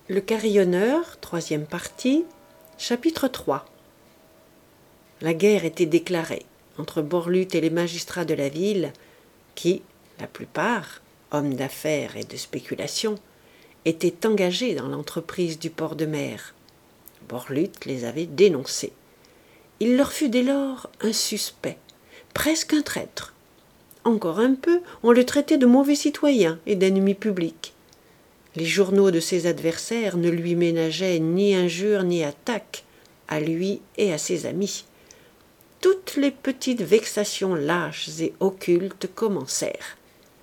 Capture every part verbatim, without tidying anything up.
Le carillonneur, troisième partie, chapitre trois. La guerre était déclarée entre Borlutte et les magistrats de la ville, qui, la plupart, hommes d'affaires et de spéculation, étaient engagés dans l'entreprise du port de mer. Borlutte les avait dénoncés. Il leur fut dès lors un suspect, presque un traître. Encore un peu, on le traitait de mauvais citoyen et d'ennemi public. Les journaux de ses adversaires ne lui ménageaient ni injures ni attaques, à lui et à ses amis. Toutes les petites vexations lâches et occultes commencèrent.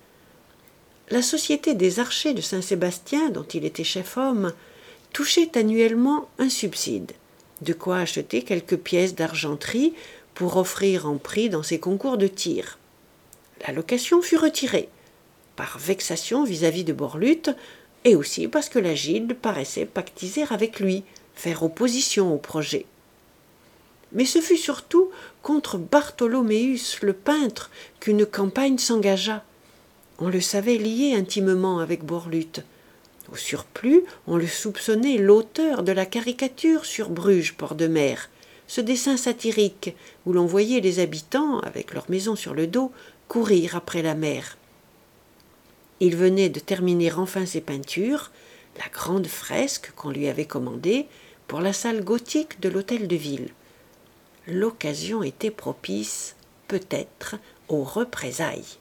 La société des archers de Saint-Sébastien, dont il était chef-homme, touchait annuellement un subside, de quoi acheter quelques pièces d'argenterie pour offrir en prix dans ses concours de tir. La location fut retirée, par vexation vis-à-vis de Borlutte, et aussi parce que la gilde paraissait pactiser avec lui, faire opposition au projet. Mais ce fut surtout contre Bartholoméus le peintre qu'une campagne s'engagea. On le savait lié intimement avec Borlutte. Au surplus, on le soupçonnait l'auteur de la caricature sur Bruges, port de mer, ce dessin satirique où l'on voyait les habitants, avec leur maison sur le dos, courir après la mer. Il venait de terminer enfin ses peintures, la grande fresque qu'on lui avait commandée pour la salle gothique de l'hôtel de ville. L'occasion était propice, peut-être, aux représailles.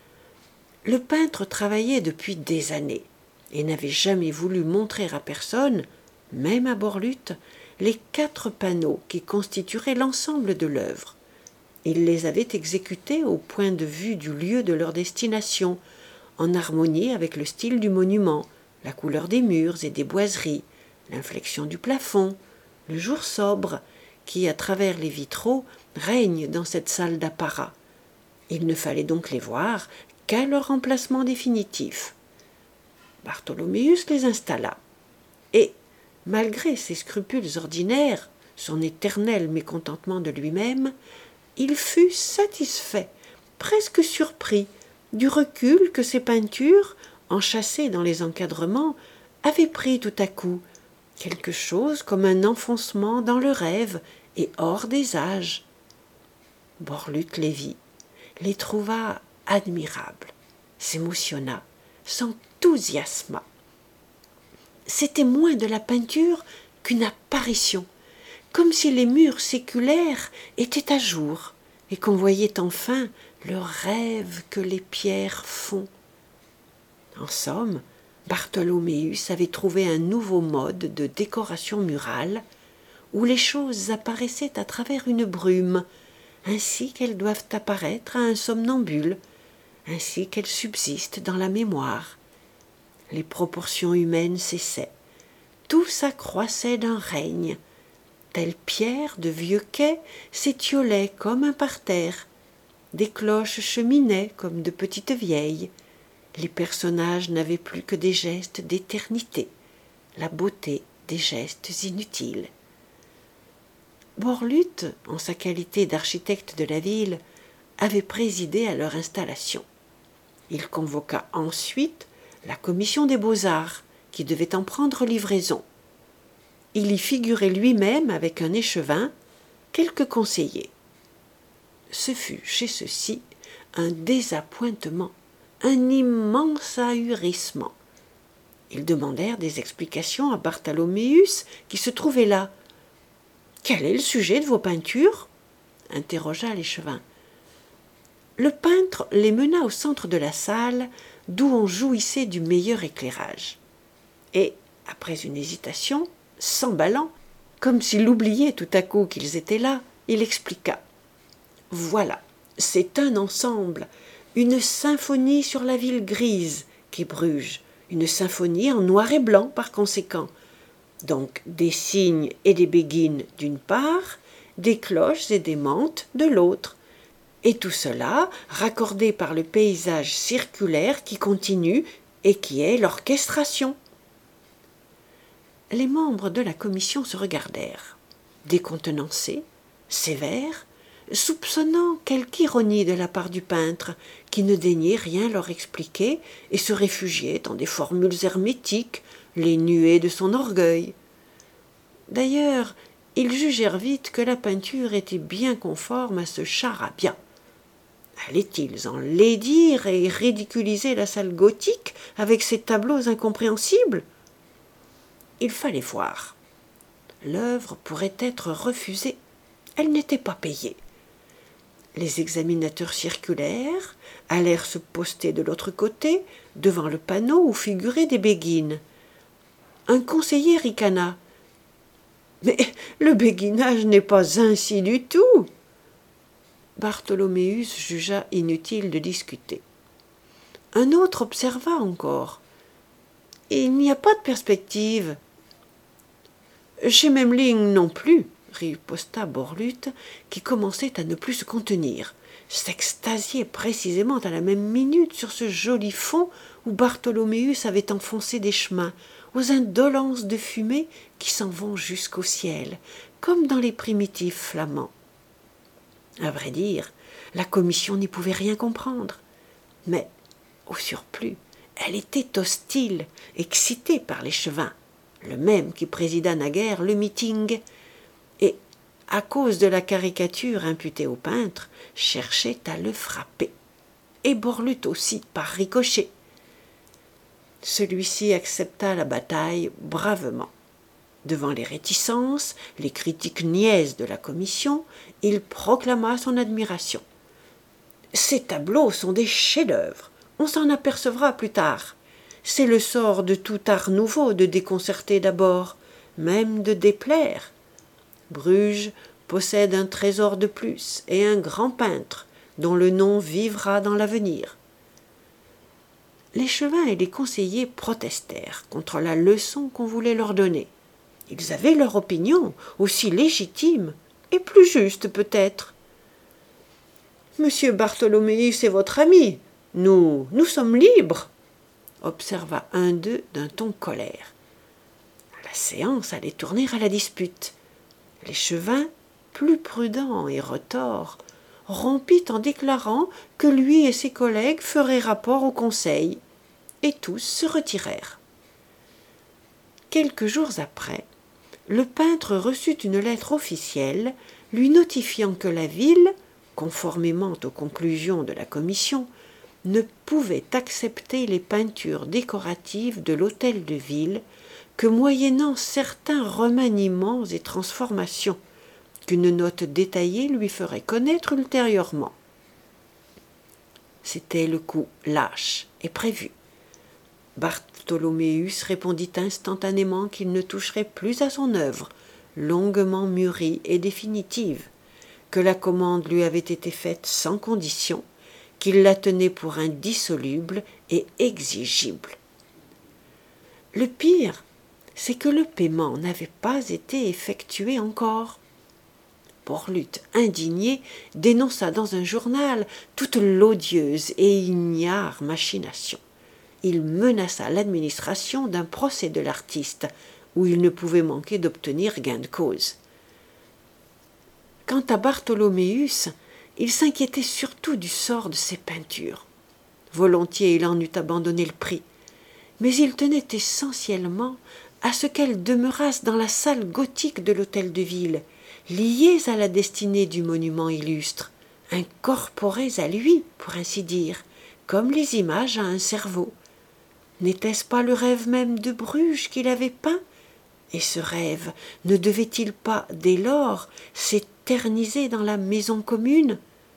Le peintre travaillait depuis des années et n'avait jamais voulu montrer à personne, même à Borlutte, les quatre panneaux qui constitueraient l'ensemble de l'œuvre. Il les avait exécutés au point de vue du lieu de leur destination, en harmonie avec le style du monument, la couleur des murs et des boiseries, l'inflexion du plafond, le jour sobre, qui, à travers les vitraux, règne dans cette salle d'apparat. Il ne fallait donc les voir qu'à leur emplacement définitif. Bartholoméus les installa, et, malgré ses scrupules ordinaires, son éternel mécontentement de lui-même, il fut satisfait, presque surpris, du recul que ces peintures, enchâssées dans les encadrements, avaient pris tout à coup, quelque chose comme un enfoncement dans le rêve et hors des âges. Borlutte les vit, les trouva admirables, s'émotionna, s'enthousiasma. C'était moins de la peinture qu'une apparition, comme si les murs séculaires étaient à jour et qu'on voyait enfin le rêve que les pierres font. En somme, Bartholoméus avait trouvé un nouveau mode de décoration murale où les choses apparaissaient à travers une brume, ainsi qu'elles doivent apparaître à un somnambule, ainsi qu'elles subsistent dans la mémoire. Les proportions humaines cessaient, tout s'accroissait d'un règne. Telle pierre de vieux quai s'étiolait comme un parterre. Des cloches cheminaient comme de petites vieilles. Les personnages n'avaient plus que des gestes d'éternité, la beauté des gestes inutiles. Borlutte, en sa qualité d'architecte de la ville, avait présidé à leur installation. Il convoqua ensuite la commission des beaux-arts, qui devait en prendre livraison. Il y figurait lui-même, avec un échevin, quelques conseillers. Ce fut chez ceux-ci un désappointement, un immense ahurissement. Ils demandèrent des explications à Bartholoméus, qui se trouvait là. « Quel est le sujet de vos peintures ?» interrogea l'échevin. Le peintre les mena au centre de la salle, d'où on jouissait du meilleur éclairage. Et, après une hésitation, s'emballant, comme s'il oubliait tout à coup qu'ils étaient là, il expliqua. « Voilà, c'est un ensemble, une symphonie sur la ville grise qu'est Bruges, une symphonie en noir et blanc par conséquent. Donc des cygnes et des béguines d'une part, des cloches et des mantes de l'autre, et tout cela raccordé par le paysage circulaire qui continue et qui est l'orchestration. » Les membres de la commission se regardèrent, décontenancés, sévères, soupçonnant quelque ironie de la part du peintre, qui ne daignait rien leur expliquer et se réfugiait dans des formules hermétiques, les nuées de son orgueil. D'ailleurs, ils jugèrent vite que la peinture était bien conforme à ce charabia. Allaient-ils enlaidir et ridiculiser la salle gothique avec ces tableaux incompréhensibles? Il fallait voir. L'œuvre pourrait être refusée. Elle n'était pas payée. Les examinateurs circulèrent, allèrent se poster de l'autre côté, devant le panneau où figuraient des béguines. Un conseiller ricana. « Mais le béguinage n'est pas ainsi du tout !» Bartholoméus jugea inutile de discuter. Un autre observa encore. « Il n'y a pas de perspective. »« Chez Memling non plus, » riposta Borlute, qui commençait à ne plus se contenir, s'extasiait précisément à la même minute sur ce joli fond où Bartholoméus avait enfoncé des chemins, aux indolences de fumée qui s'en vont jusqu'au ciel, comme dans les primitifs flamands. À vrai dire, la commission n'y pouvait rien comprendre, mais, au surplus, elle était hostile, excitée par l'échevin, le même qui présida naguère le meeting, et, à cause de la caricature imputée au peintre, cherchait à le frapper, et Borlute aussi par ricochet. Celui-ci accepta la bataille bravement. Devant les réticences, les critiques niaises de la commission, il proclama son admiration. « Ces tableaux sont des chefs-d'œuvre, on s'en apercevra plus tard. C'est le sort de tout art nouveau de déconcerter d'abord, même de déplaire. Bruges possède un trésor de plus et un grand peintre dont le nom vivra dans l'avenir. » L'échevin et les conseillers protestèrent contre la leçon qu'on voulait leur donner. Ils avaient leur opinion, aussi légitime, et plus juste peut-être. « Monsieur Bartholoméus est votre ami. Nous, nous sommes libres, » observa un d'eux d'un ton colère. La séance allait tourner à la dispute. L'échevin, plus prudent et retors, rompit en déclarant que lui et ses collègues feraient rapport au conseil, et tous se retirèrent. Quelques jours après, le peintre reçut une lettre officielle lui notifiant que la ville, conformément aux conclusions de la commission, ne pouvait accepter les peintures décoratives de l'hôtel de ville que moyennant certains remaniements et transformations qu'une note détaillée lui ferait connaître ultérieurement. C'était le coup lâche et prévu. Bartholoméus répondit instantanément qu'il ne toucherait plus à son œuvre, longuement mûrie et définitive, que la commande lui avait été faite sans condition, qu'il la tenait pour indissoluble et exigible. Le pire, c'est que le paiement n'avait pas été effectué encore. Borlute, indigné, dénonça dans un journal toute l'odieuse et ignare machination. Il menaça l'administration d'un procès de l'artiste, où il ne pouvait manquer d'obtenir gain de cause. Quant à Bartholoméus, il s'inquiétait surtout du sort de ses peintures. Volontiers il en eût abandonné le prix, mais il tenait essentiellement à ce qu'elles demeurassent dans la salle gothique de l'hôtel de ville, liées à la destinée du monument illustre, incorporées à lui, pour ainsi dire, comme les images à un cerveau. N'était-ce pas le rêve même de Bruges qu'il avait peint? Et ce rêve ne devait-il pas, dès lors, s'éterniser dans la maison commune?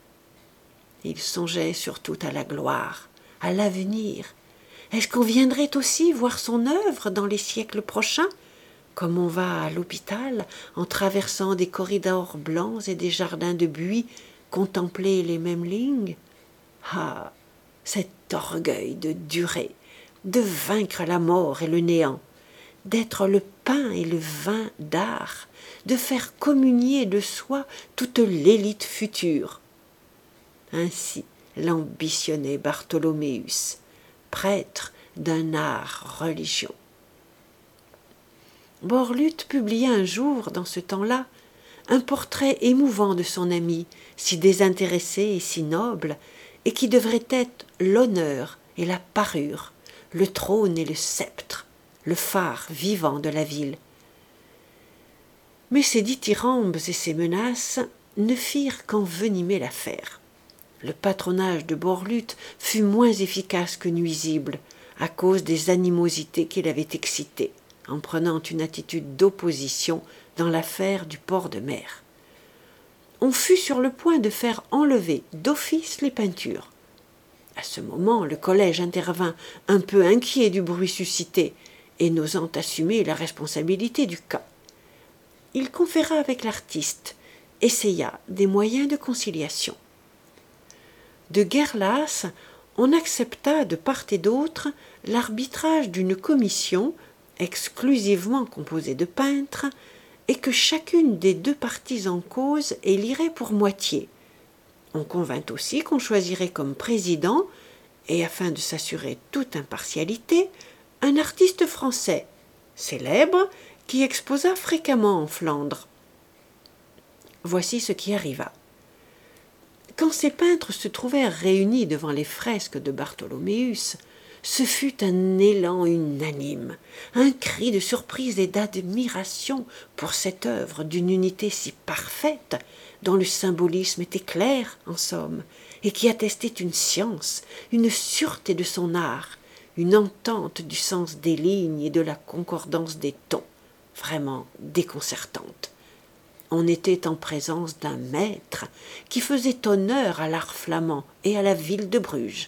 Il songeait surtout à la gloire, à l'avenir. Est-ce qu'on viendrait aussi voir son œuvre dans les siècles prochains, comme on va à l'hôpital, en traversant des corridors blancs et des jardins de buis, contempler les mêmes lignes? Ah, cet orgueil de durer, de vaincre la mort et le néant, d'être le pain et le vin d'art, de faire communier de soi toute l'élite future. Ainsi l'ambitionnait Bartholoméus, prêtre d'un art religion. Borlute publia un jour, dans ce temps-là, un portrait émouvant de son ami, si désintéressé et si noble, et qui devrait être l'honneur et la parure, le trône et le sceptre, le phare vivant de la ville. Mais ces dithyrambes et ces menaces ne firent qu'envenimer l'affaire. Le patronage de Borlute fut moins efficace que nuisible, à cause des animosités qu'il avait excitées, en prenant une attitude d'opposition dans l'affaire du port de mer. On fut sur le point de faire enlever d'office les peintures. À ce moment, le collège intervint, un peu inquiet du bruit suscité, et n'osant assumer la responsabilité du cas. Il conféra avec l'artiste, essaya des moyens de conciliation. De guerre lasse, on accepta de part et d'autre l'arbitrage d'une commission exclusivement composée de peintres et que chacune des deux parties en cause élirait pour moitié. On convint aussi qu'on choisirait comme président, et afin de s'assurer toute impartialité, un artiste français, célèbre, qui exposa fréquemment en Flandre. Voici ce qui arriva. Quand ces peintres se trouvèrent réunis devant les fresques de Bartholoméus, ce fut un élan unanime, un cri de surprise et d'admiration pour cette œuvre d'une unité si parfaite, dont le symbolisme était clair, en somme, et qui attestait une science, une sûreté de son art, une entente du sens des lignes et de la concordance des tons, vraiment déconcertante. On était en présence d'un maître qui faisait honneur à l'art flamand et à la ville de Bruges.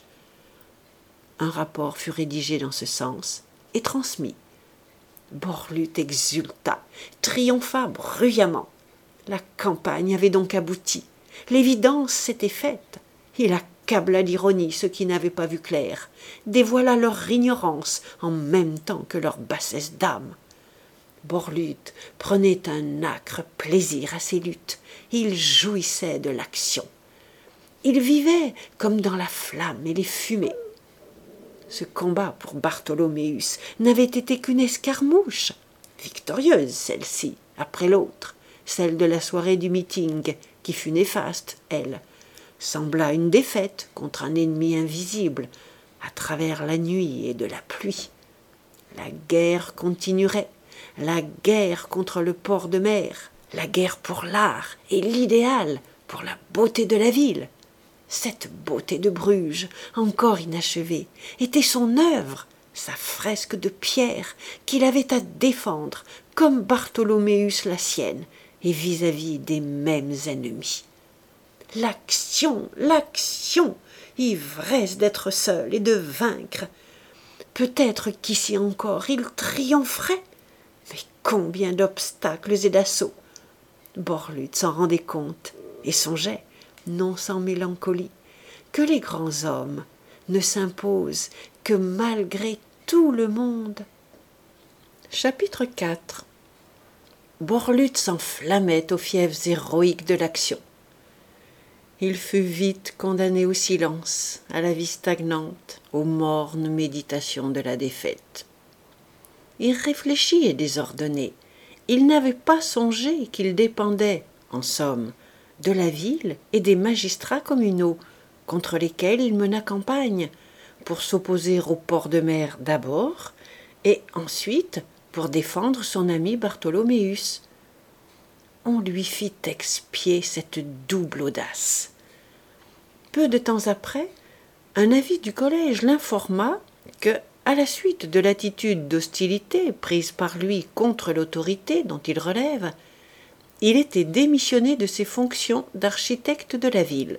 Un rapport fut rédigé dans ce sens et transmis. Borlute exulta, triompha bruyamment. La campagne avait donc abouti. L'évidence s'était faite. Il accabla d'ironie ceux qui n'avaient pas vu clair, dévoila leur ignorance en même temps que leur bassesse d'âme. Borlute prenait un âcre plaisir à ses luttes. Il jouissait de l'action. Il vivait comme dans la flamme et les fumées. Ce combat pour Bartholoméus n'avait été qu'une escarmouche, victorieuse celle-ci, après l'autre, celle de la soirée du meeting, qui fut néfaste, elle, sembla une défaite contre un ennemi invisible, à travers la nuit et de la pluie. La guerre continuerait, la guerre contre le port de mer, la guerre pour l'art et l'idéal, pour la beauté de la ville. Cette beauté de Bruges, encore inachevée, était son œuvre, sa fresque de pierre qu'il avait à défendre, comme Bartholoméus la sienne, et vis-à-vis des mêmes ennemis. L'action, l'action, ivresse d'être seul et de vaincre. Peut-être qu'ici encore il triompherait, mais combien d'obstacles et d'assauts. Borlute s'en rendait compte et songeait, non sans mélancolie, que les grands hommes ne s'imposent que malgré tout le monde. Chapitre quatre. Borlute s'enflammait aux fièvres héroïques de l'action. Il fut vite condamné au silence, à la vie stagnante, aux mornes méditations de la défaite. Irréfléchi et désordonné, il n'avait pas songé qu'il dépendait, en somme, de la ville et des magistrats communaux, contre lesquels il mena campagne, pour s'opposer au port de mer d'abord, et ensuite pour défendre son ami Bartholoméus. On lui fit expier cette double audace. Peu de temps après, un avis du collège l'informa que, à la suite de l'attitude d'hostilité prise par lui contre l'autorité dont il relève, il était démissionné de ses fonctions d'architecte de la ville.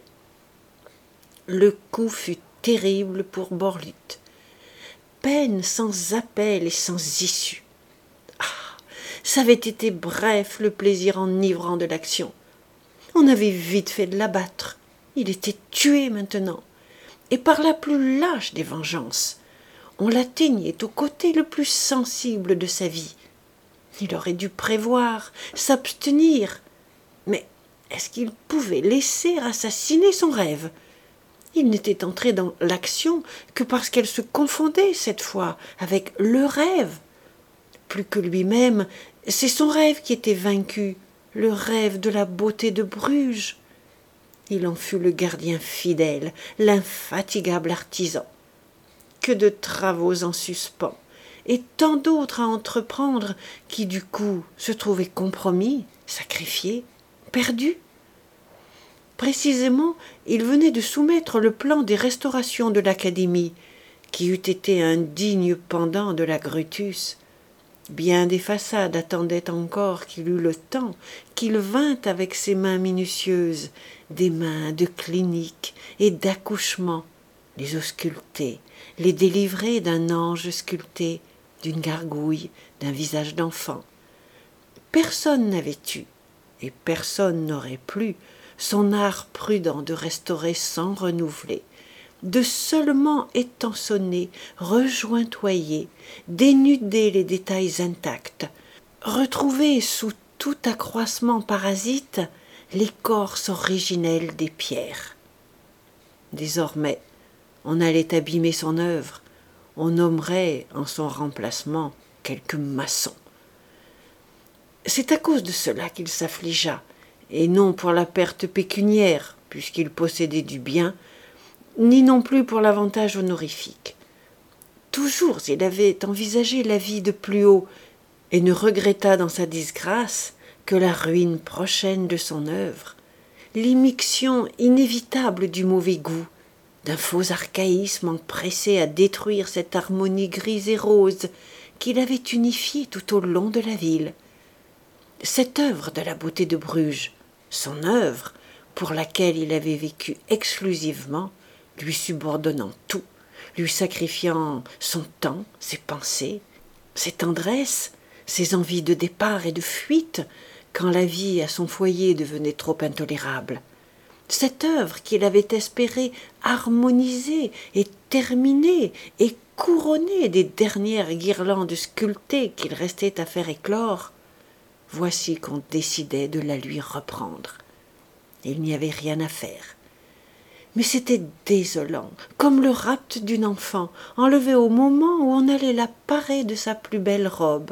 Le coup fut terrible pour Borlute. Peine sans appel et sans issue. Ah, ça avait été bref le plaisir enivrant de l'action. On avait vite fait de l'abattre. Il était tué maintenant, et par la plus lâche des vengeances. On l'atteignait au côté le plus sensible de sa vie. Il aurait dû prévoir, s'abstenir. Mais est-ce qu'il pouvait laisser assassiner son rêve ? Il n'était entré dans l'action que parce qu'elle se confondait, cette fois, avec le rêve. Plus que lui-même, c'est son rêve qui était vaincu, le rêve de la beauté de Bruges. Il en fut le gardien fidèle, l'infatigable artisan. Que de travaux en suspens, et tant d'autres à entreprendre qui, du coup, se trouvaient compromis, sacrifiés, perdus. Précisément, il venait de soumettre le plan des restaurations de l'Académie, qui eût été un digne pendant de la Grutus. Bien des façades attendaient encore qu'il eût le temps, qu'il vînt avec ses mains minutieuses, des mains de clinique et d'accouchement, les ausculter, les délivrer d'un ange sculpté, d'une gargouille, d'un visage d'enfant. Personne n'avait eu, et personne n'aurait plus, son art prudent de restaurer sans renouveler, de seulement étançonner, rejointoyer, dénuder les détails intacts, retrouver sous tout accroissement parasite l'écorce originelle des pierres. Désormais, on allait abîmer son œuvre, on nommerait en son remplacement quelques maçons. C'est à cause de cela qu'il s'affligea, et non pour la perte pécuniaire, puisqu'il possédait du bien, ni non plus pour l'avantage honorifique. Toujours il avait envisagé la vie de plus haut, et ne regretta dans sa disgrâce que la ruine prochaine de son œuvre, l'immixtion inévitable du mauvais goût, d'un faux archaïsme empressé à détruire cette harmonie grise et rose qu'il avait unifiée tout au long de la ville. Cette œuvre de la beauté de Bruges, son œuvre pour laquelle il avait vécu exclusivement, lui subordonnant tout, lui sacrifiant son temps, ses pensées, ses tendresses, ses envies de départ et de fuite, quand la vie à son foyer devenait trop intolérable. Cette œuvre qu'il avait espéré harmoniser et terminer et couronner des dernières guirlandes sculptées qu'il restait à faire éclore, voici qu'on décidait de la lui reprendre. Il n'y avait rien à faire. Mais c'était désolant, comme le rapt d'une enfant, enlevée au moment où on allait la parer de sa plus belle robe.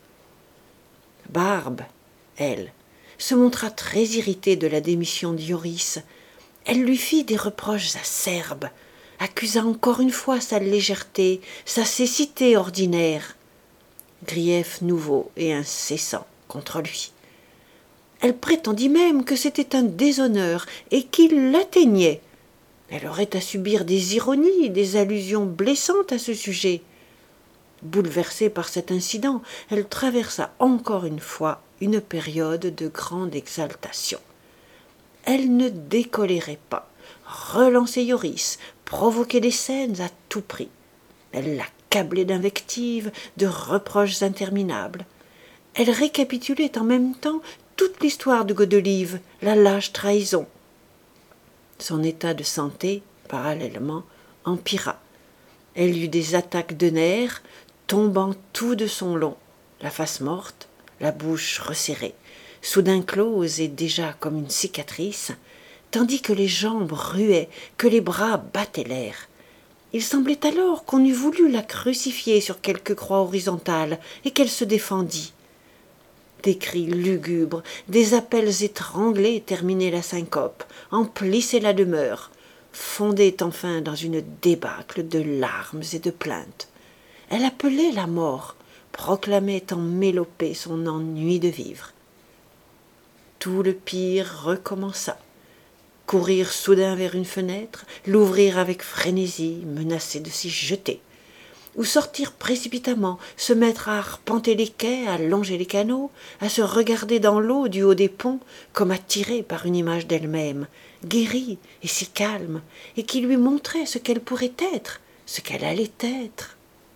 Barbe, elle, se montra très irritée de la démission d'Ioris. Elle lui fit des reproches acerbes, accusa encore une fois sa légèreté, sa cécité ordinaire. Grief nouveau et incessant contre lui. Elle prétendit même que c'était un déshonneur et qu'il l'atteignait. Elle aurait à subir des ironies, des allusions blessantes à ce sujet. Bouleversée par cet incident, elle traversa encore une fois une période de grande exaltation. Elle ne décolérait pas, relançait Ioris, provoquait des scènes à tout prix. Elle l'accablait d'invectives, de reproches interminables. Elle récapitulait en même temps toute l'histoire de Godelieve, la lâche trahison. Son état de santé, parallèlement, empira. Elle eut des attaques de nerfs, tombant tout de son long, la face morte, la bouche resserrée, soudain close et déjà comme une cicatrice, tandis que les jambes ruaient, que les bras battaient l'air. Il semblait alors qu'on eût voulu la crucifier sur quelque croix horizontale et qu'elle se défendit. Des cris lugubres, des appels étranglés terminaient la syncope, emplissaient la demeure, fondaient enfin dans une débâcle de larmes et de plaintes. Elle appelait la mort, proclamait en mélopée son ennui de vivre. Tout le pire recommença. Courir soudain vers une fenêtre, l'ouvrir avec frénésie, menacer de s'y jeter. Ou sortir précipitamment, se mettre à arpenter les quais, à longer les canaux, à se regarder dans l'eau du haut des ponts, comme attirée par une image d'elle-même, guérie et si calme, et qui lui montrait ce qu'elle pourrait être, ce qu'elle allait être.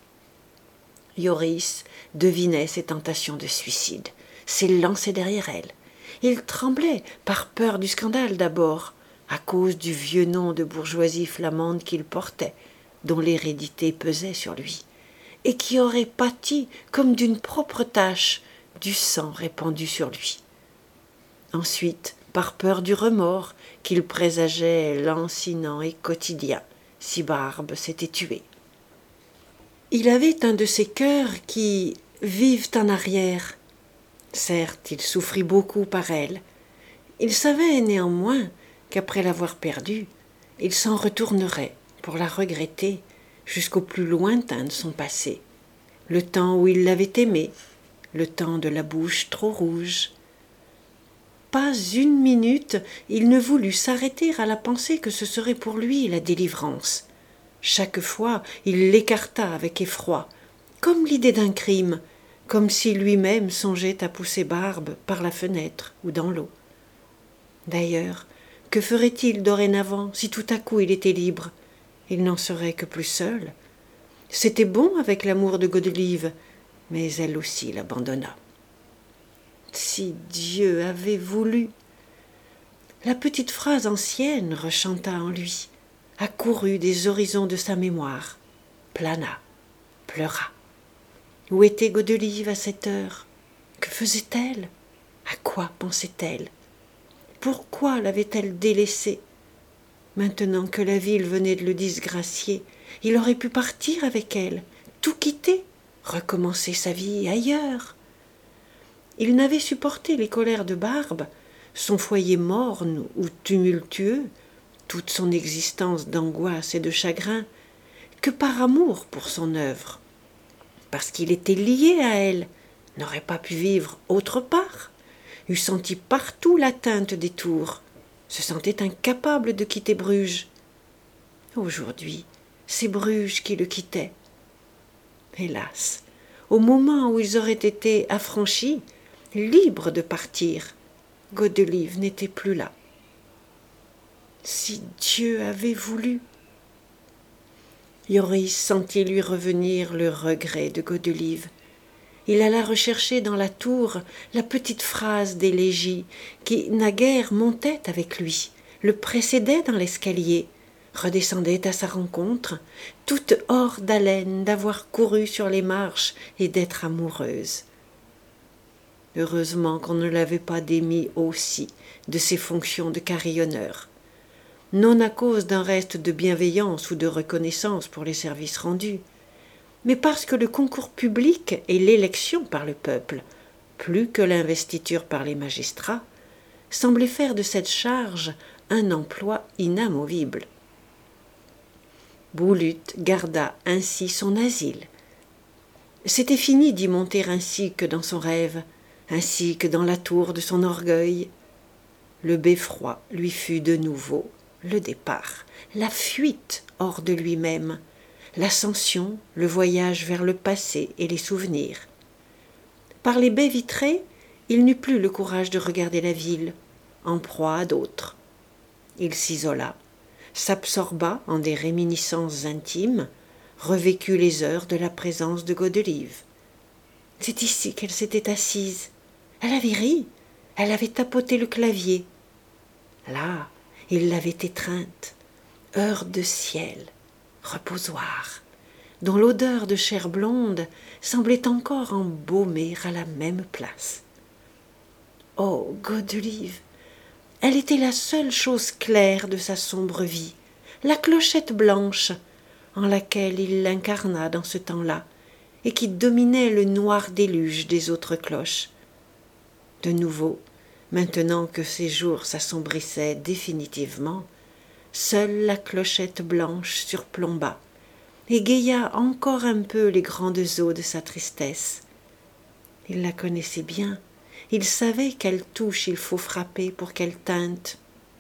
Ioris devinait ses tentations de suicide, s'élançait derrière elle. Il tremblait, par peur du scandale d'abord, à cause du vieux nom de bourgeoisie flamande qu'il portait, dont l'hérédité pesait sur lui, et qui aurait pâti comme d'une propre tache du sang répandu sur lui. Ensuite, par peur du remords qu'il présageait lancinant et quotidien, si Barbe s'était tuée. Il avait un de ces cœurs qui vivent en arrière. Certes, il souffrit beaucoup par elle. Il savait néanmoins qu'après l'avoir perdue, il s'en retournerait pour la regretter jusqu'au plus lointain de son passé, le temps où il l'avait aimée, le temps de la bouche trop rouge. Pas une minute il ne voulut s'arrêter à la pensée que ce serait pour lui la délivrance. Chaque fois il l'écarta avec effroi, comme l'idée d'un crime, comme si lui-même songeait à pousser Barbe par la fenêtre ou dans l'eau. D'ailleurs, que ferait-il dorénavant si tout à coup il était libre? Il n'en serait que plus seul. C'était bon avec l'amour de Godelieve, mais elle aussi l'abandonna. Si Dieu avait voulu! La petite phrase ancienne rechanta en lui, accourut des horizons de sa mémoire, plana, pleura. Où était Godelieve à cette heure? Que faisait-elle? À quoi pensait-elle? Pourquoi l'avait-elle délaissé? Maintenant que la ville venait de le disgracier, il aurait pu partir avec elle, tout quitter, recommencer sa vie ailleurs. Il n'avait supporté les colères de Barbe, son foyer morne ou tumultueux, toute son existence d'angoisse et de chagrin, que par amour pour son œuvre. Parce qu'il était lié à elle, n'aurait pas pu vivre autre part, eût senti partout l'atteinte des tours, se sentait incapable de quitter Bruges. Aujourd'hui, c'est Bruges qui le quittait. Hélas, au moment où ils auraient été affranchis, libres de partir, Godelieve n'était plus là. Si Dieu avait voulu! Joris sentit lui revenir le regret de Godelieve. Il alla rechercher dans la tour la petite phrase d'élégie qui, naguère, montait avec lui, le précédait dans l'escalier, redescendait à sa rencontre, toute hors d'haleine d'avoir couru sur les marches et d'être amoureuse. Heureusement qu'on ne l'avait pas démis aussi de ses fonctions de carillonneur, non à cause d'un reste de bienveillance ou de reconnaissance pour les services rendus, mais parce que le concours public et l'élection par le peuple, plus que l'investiture par les magistrats, semblaient faire de cette charge un emploi inamovible. Boulut garda ainsi son asile. C'était fini d'y monter ainsi que dans son rêve, ainsi que dans la tour de son orgueil. Le beffroi lui fut de nouveau le départ, la fuite hors de lui-même, l'ascension, le voyage vers le passé et les souvenirs. Par les baies vitrées, il n'eut plus le courage de regarder la ville, en proie à d'autres. Il s'isola, s'absorba en des réminiscences intimes, revécut les heures de la présence de Godelieve. C'est ici qu'elle s'était assise. Elle avait ri, elle avait tapoté le clavier. Là, il l'avait étreinte, heure de ciel, reposoir, dont l'odeur de chair blonde semblait encore embaumer à la même place. Oh, Godelieve! Elle était la seule chose claire de sa sombre vie, la clochette blanche en laquelle il l'incarna dans ce temps-là et qui dominait le noir déluge des autres cloches. De nouveau, maintenant que ses jours s'assombrissaient définitivement, seule la clochette blanche surplomba, égaya encore un peu les grandes eaux de sa tristesse. Il la connaissait bien, il savait quelle touche il faut frapper pour qu'elle tinte.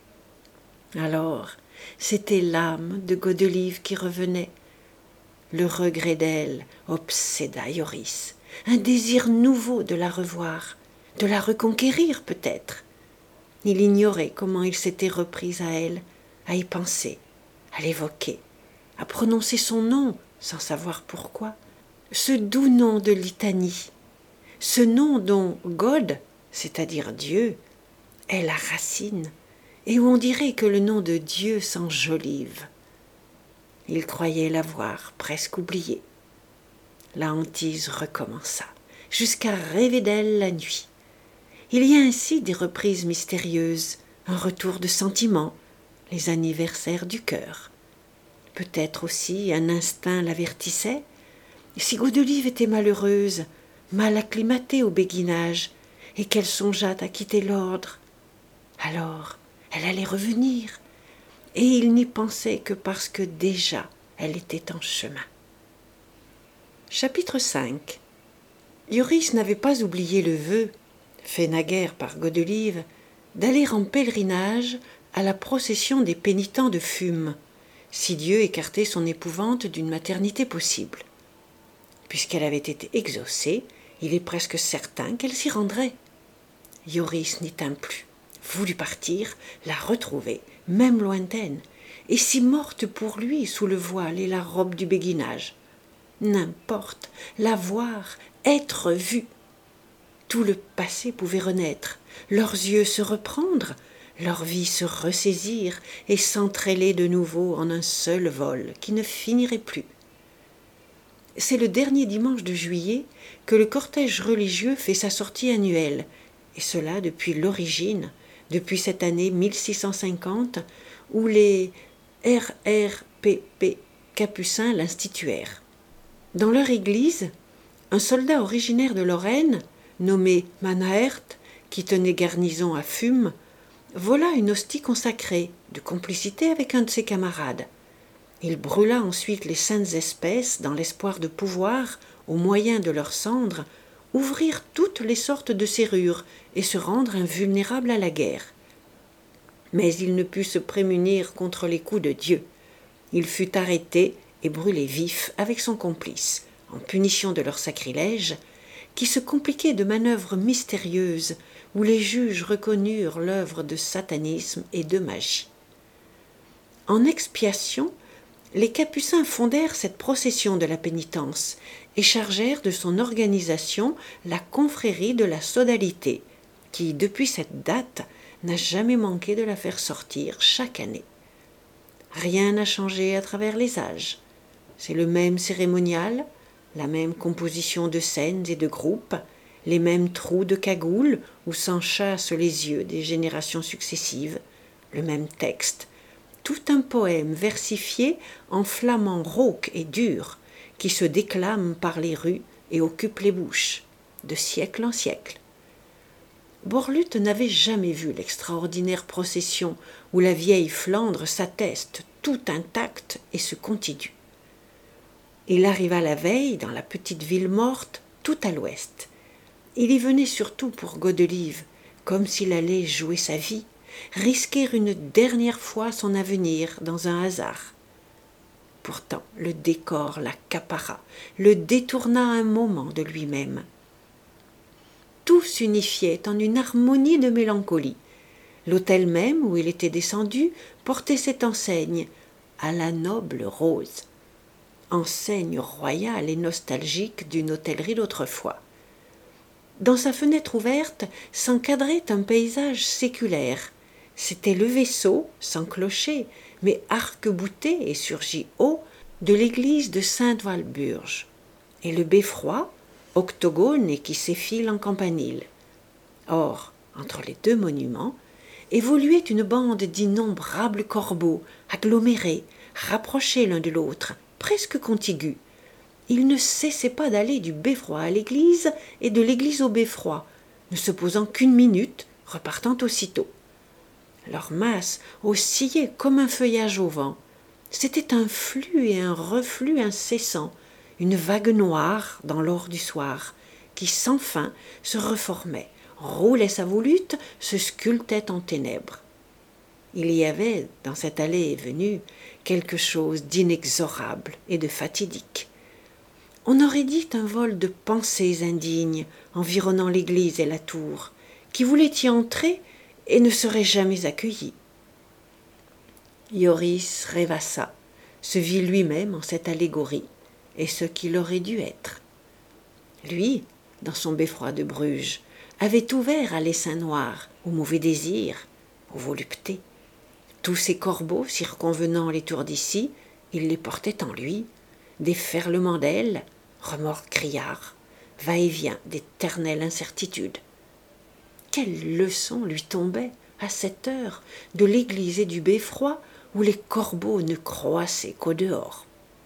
Alors, c'était l'âme de Godelieve qui revenait. Le regret d'elle obséda Joris, un désir nouveau de la revoir, de la reconquérir peut-être. Il ignorait comment il s'était repris à elle, à y penser, à l'évoquer, à prononcer son nom sans savoir pourquoi, ce doux nom de litanie, ce nom dont God, c'est-à-dire Dieu, est la racine, et où on dirait que le nom de Dieu s'enjolive. Il croyait l'avoir presque oublié. La hantise recommença, jusqu'à rêver d'elle la nuit. Il y a ainsi des reprises mystérieuses, un retour de sentiments, les anniversaires du cœur. Peut-être aussi un instinct l'avertissait. Si Godelieve était malheureuse, mal acclimatée au béguinage, et qu'elle songeât à quitter l'ordre, alors elle allait revenir, et il n'y pensait que parce que déjà elle était en chemin. Chapitre cinq. Ioris n'avait pas oublié le vœu, fait naguère par Godelieve, d'aller en pèlerinage à la procession des pénitents de Fumes, si Dieu écartait son épouvante d'une maternité possible. Puisqu'elle avait été exaucée, il est presque certain qu'elle s'y rendrait. Ioris n'y tint plus, voulut partir, la retrouver, même lointaine, et si morte pour lui sous le voile et la robe du béguinage. N'importe, la voir, être vue. Tout le passé pouvait renaître, leurs yeux se reprendre, leur vie se ressaisir et s'entrêler de nouveau en un seul vol qui ne finirait plus. C'est le dernier dimanche de juillet que le cortège religieux fait sa sortie annuelle, et cela depuis l'origine, depuis cette année mille six cent cinquante, où les R R P P capucins l'instituèrent. Dans leur église, un soldat originaire de Lorraine, nommé Manaert, qui tenait garnison à Fumes, vola une hostie consacrée, de complicité avec un de ses camarades. Il brûla ensuite les saintes espèces dans l'espoir de pouvoir, au moyen de leurs cendres, ouvrir toutes les sortes de serrures et se rendre invulnérable à la guerre. Mais il ne put se prémunir contre les coups de Dieu. Il fut arrêté et brûlé vif avec son complice, en punition de leur sacrilège, qui se compliquait de manœuvres mystérieuses où les juges reconnurent l'œuvre de satanisme et de magie. En expiation, les capucins fondèrent cette procession de la pénitence et chargèrent de son organisation la confrérie de la sodalité, qui, depuis cette date, n'a jamais manqué de la faire sortir chaque année. Rien n'a changé à travers les âges. C'est le même cérémonial, la même composition de scènes et de groupes, les mêmes trous de cagoule où s'enchâssent les yeux des générations successives, le même texte, tout un poème versifié en flamand rauque et dur, qui se déclame par les rues et occupe les bouches, de siècle en siècle. Borlute n'avait jamais vu l'extraordinaire procession où la vieille Flandre s'atteste tout intacte et se continue. Il arriva la veille dans la petite ville morte, tout à l'ouest. Il y venait surtout pour Godelieve, comme s'il allait jouer sa vie, risquer une dernière fois son avenir dans un hasard. Pourtant, le décor l'accapara, le détourna un moment de lui-même. Tout s'unifiait en une harmonie de mélancolie. L'hôtel même où il était descendu portait cette enseigne, à la noble rose. Enseigne royale et nostalgique d'une hôtellerie d'autrefois. Dans sa fenêtre ouverte s'encadrait un paysage séculaire. C'était le vaisseau, sans clocher, mais arc-bouté et surgi haut, de l'église de Sainte-Walburge, et le beffroi, octogone et qui s'effile en campanile. Or, entre les deux monuments, évoluait une bande d'innombrables corbeaux, agglomérés, rapprochés l'un de l'autre, presque contigus. Ils ne cessaient pas d'aller du beffroi à l'église et de l'église au beffroi, ne se posant qu'une minute, repartant aussitôt. Leur masse oscillait comme un feuillage au vent. C'était un flux et un reflux incessants, une vague noire dans l'or du soir, qui sans fin se reformait, roulait sa volute, se sculptait en ténèbres. Il y avait, dans cette allée et venue, quelque chose d'inexorable et de fatidique. On aurait dit un vol de pensées indignes environnant l'église et la tour, qui voulaient y entrer et ne seraient jamais accueillis. Ioris rêvassa, se vit lui-même en cette allégorie, et ce qu'il aurait dû être. Lui, dans son beffroi de Bruges, avait ouvert à l'essaim noir, au mauvais désir, aux voluptés. Tous ces corbeaux circonvenant les tours d'ici, il les portait en lui, des ferlements d'ailes, remords criards, va-et-vient d'éternelle incertitude. Quelle leçon lui tombait, à cette heure, de l'église et du beffroi, où les corbeaux ne croassaient qu'au dehors.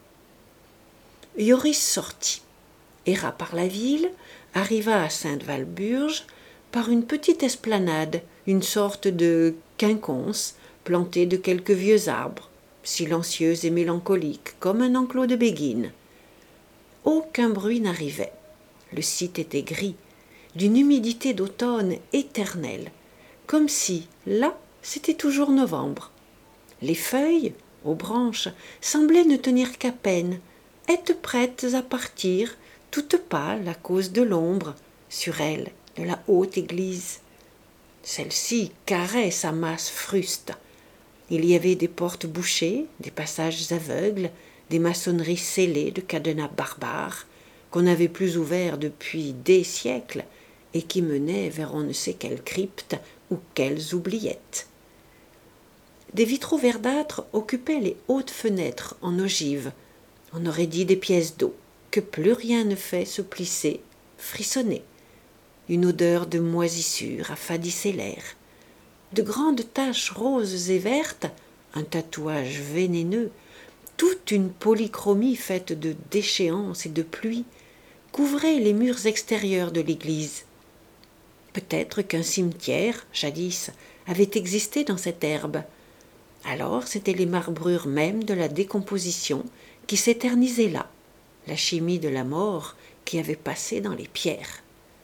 Ioris sortit, erra par la ville, arriva à Sainte-Walburge par une petite esplanade, une sorte de quinconce, plantée de quelques vieux arbres, silencieuse et mélancolique, comme un enclos de béguines. aucun bruit n'arrivait. Le site était gris, d'une humidité d'automne éternelle, comme si, là, c'était toujours novembre. Les feuilles, aux branches, semblaient ne tenir qu'à peine, être prêtes à partir, toutes pâles à cause de l'ombre, sur elles, de la haute église. Celle-ci carrait sa masse fruste. Il y avait des portes bouchées, des passages aveugles, des maçonneries scellées de cadenas barbares, qu'on n'avait plus ouverts depuis des siècles, et qui menaient vers on ne sait quelle crypte ou quelles oubliettes. Des vitraux verdâtres occupaient les hautes fenêtres en ogive. On aurait dit des pièces d'eau, que plus rien ne fait se plisser, frissonner. Une odeur de moisissure affadissait l'air. De grandes taches roses et vertes, un tatouage vénéneux, toute une polychromie faite de déchéance et de pluie, couvrait les murs extérieurs de l'église. Peut-être qu'un cimetière, jadis, avait existé dans cette herbe. Alors c'étaient les marbrures mêmes de la décomposition qui s'éternisaient là, la chimie de la mort qui avait passé dans les pierres.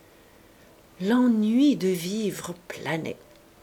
L'ennui de vivre planait.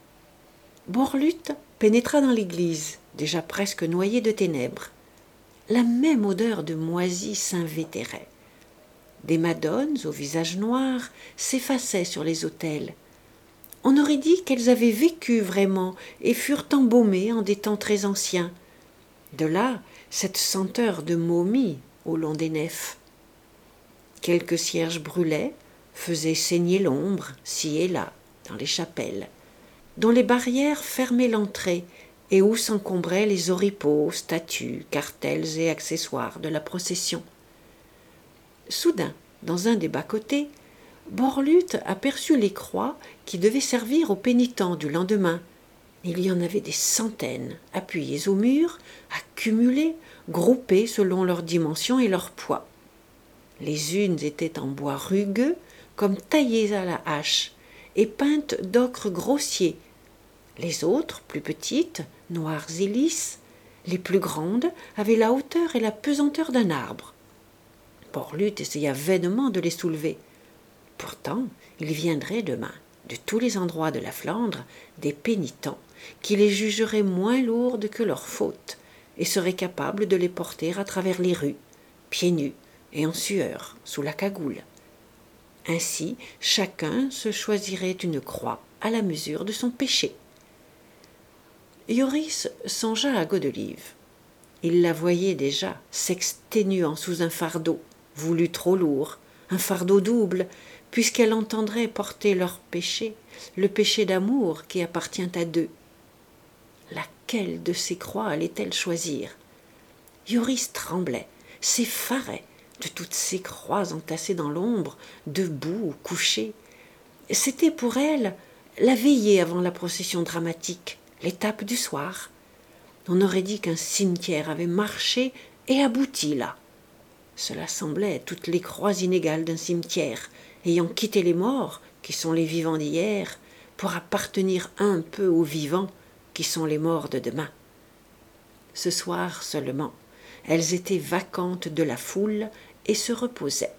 Borlutte pénétra dans l'église, déjà presque noyée de ténèbres. La même odeur de moisi s'invétérait. Des madones au visage noir s'effaçaient sur les autels. On aurait dit qu'elles avaient vécu vraiment et furent embaumées en des temps très anciens. De là, cette senteur de momie au long des nefs. Quelques cierges brûlaient, faisaient saigner l'ombre, ci et là, dans les chapelles, dont les barrières fermaient l'entrée et où s'encombraient les oripeaux, statues, cartels et accessoires de la procession. Soudain, dans un des bas-côtés, Borlutte aperçut les croix qui devaient servir aux pénitents du lendemain. Il y en avait des centaines, appuyées au mur, accumulées, groupées selon leur dimension et leur poids. Les unes étaient en bois rugueux, comme taillées à la hache, et peintes d'ocre grossier. Les autres, plus petites, noires et lisses, les plus grandes, avaient la hauteur et la pesanteur d'un arbre. Borlutte essaya vainement de les soulever. Pourtant, il viendrait demain, de tous les endroits de la Flandre, des pénitents qui les jugeraient moins lourdes que leurs fautes et seraient capables de les porter à travers les rues, pieds nus et en sueur, sous la cagoule. Ainsi, chacun se choisirait une croix à la mesure de son péché. Joris songea à Godelieve. Il la voyait déjà, s'exténuant sous un fardeau, voulu trop lourd, un fardeau double, puisqu'elle entendrait porter leur péché, le péché d'amour qui appartient à deux. Laquelle de ces croix allait-elle choisir? Joris tremblait, s'effarait de toutes ces croix entassées dans l'ombre, debout ou couchées. C'était pour elle la veillée avant la procession dramatique, l'étape du soir. On aurait dit qu'un cimetière avait marché et abouti là. Cela semblait toutes les croix inégales d'un cimetière, ayant quitté les morts, qui sont les vivants d'hier, pour appartenir un peu aux vivants, qui sont les morts de demain. Ce soir seulement, elles étaient vacantes de la foule et se reposaient.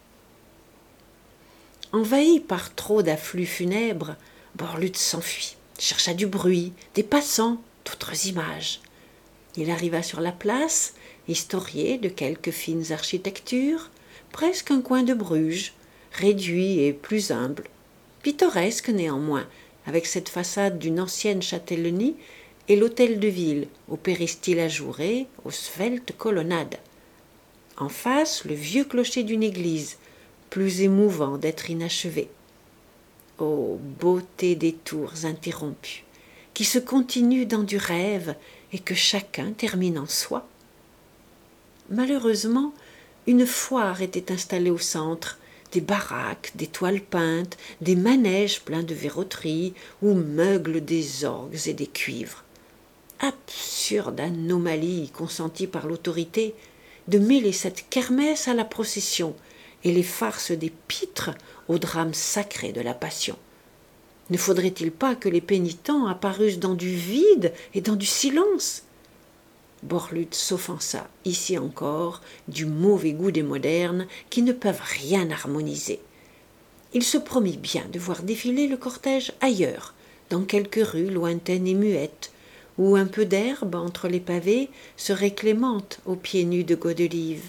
Envahi par trop d'afflux funèbres, Borlutte s'enfuit, chercha du bruit, des passants, d'autres images. Il arriva sur la place, historié de quelques fines architectures, presque un coin de Bruges, réduit et plus humble, pittoresque néanmoins, avec cette façade d'une ancienne châtellenie et l'hôtel de ville, au péristyle ajouré, aux sveltes colonnades. En face, le vieux clocher d'une église, plus émouvant d'être inachevé. Ô beauté des tours interrompues, qui se continuent dans du rêve et que chacun termine en soi. Malheureusement, une foire était installée au centre, des baraques, des toiles peintes, des manèges pleins de verroteries où meuglent des orgues et des cuivres. Absurde anomalie consentie par l'autorité de mêler cette kermesse à la procession et les farces des pitres au drame sacré de la Passion. Ne faudrait-il pas que les pénitents apparussent dans du vide et dans du silence? Borlute s'offensa, ici encore, du mauvais goût des modernes qui ne peuvent rien harmoniser. Il se promit bien de voir défiler le cortège ailleurs, dans quelque rue lointaine et muette, où un peu d'herbe entre les pavés serait clémente aux pieds nus de Godelive.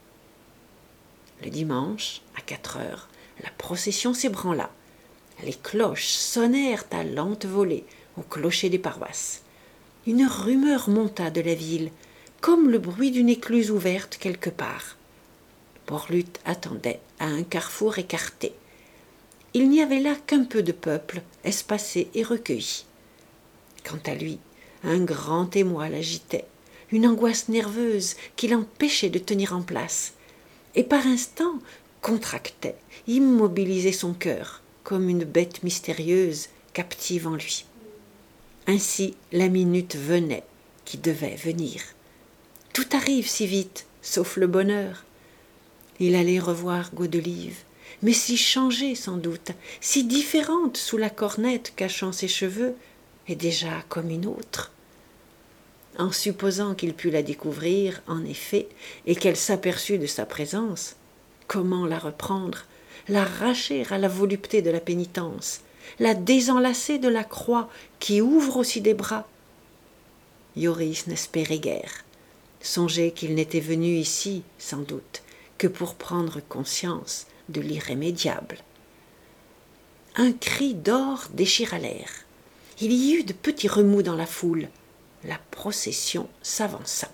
Le dimanche, à quatre heures, la procession s'ébranla. Les cloches sonnèrent à lente volée au clocher des paroisses. Une rumeur monta de la ville, comme le bruit d'une écluse ouverte quelque part. Borlute attendait à un carrefour écarté. Il n'y avait là qu'un peu de peuple, espacé et recueilli. Quant à lui, un grand émoi l'agitait, une angoisse nerveuse qui l'empêchait de tenir en place, et par instants contractait, immobilisait son cœur, comme une bête mystérieuse captive en lui. Ainsi la minute venait, qui devait venir. Tout arrive si vite, sauf le bonheur. Il allait revoir Godelive, mais si changée sans doute, si différente sous la cornette cachant ses cheveux, et déjà comme une autre. En supposant qu'il pût la découvrir, en effet, et qu'elle s'aperçût de sa présence, comment la reprendre, l'arracher à la volupté de la pénitence, la désenlacer de la croix qui ouvre aussi des bras. Yoris n'espérait guère, songeait qu'il n'était venu ici, sans doute, que pour prendre conscience de l'irrémédiable. Un cri d'or déchira l'air. Il y eut de petits remous dans la foule. La procession s'avança.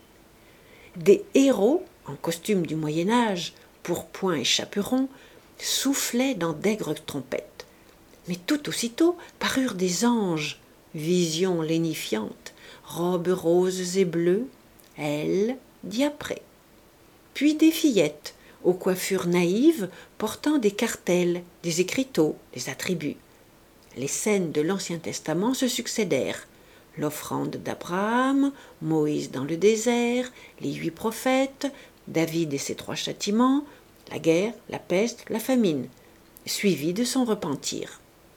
Des héros, en costume du Moyen-Âge, pourpoint et chaperon, soufflaient dans d'aigres trompettes. Mais tout aussitôt parurent des anges, visions lénifiantes, robes roses et bleues, elles, diaprées. Puis des fillettes, aux coiffures naïves, portant des cartels, des écriteaux, des attributs. Les scènes de l'Ancien Testament se succédèrent. L'offrande d'Abraham, Moïse dans le désert, les huit prophètes, David et ses trois châtiments, la guerre, la peste, la famine, suivis de son repentir.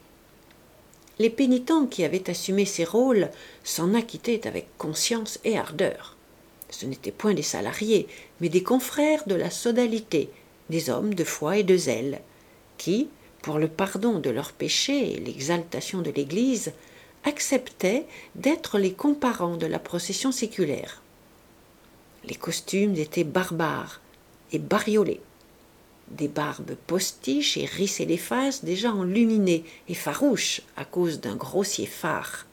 Les pénitents qui avaient assumé ces rôles s'en acquittaient avec conscience et ardeur. Ce n'étaient point des salariés, mais des confrères de la sodalité, des hommes de foi et de zèle, qui, pour le pardon de leurs péchés et l'exaltation de l'Église, acceptaient d'être les comparants de la procession séculaire. Les costumes étaient barbares et bariolés. Des barbes postiches hérissaient les faces déjà enluminées et farouches à cause d'un grossier phare.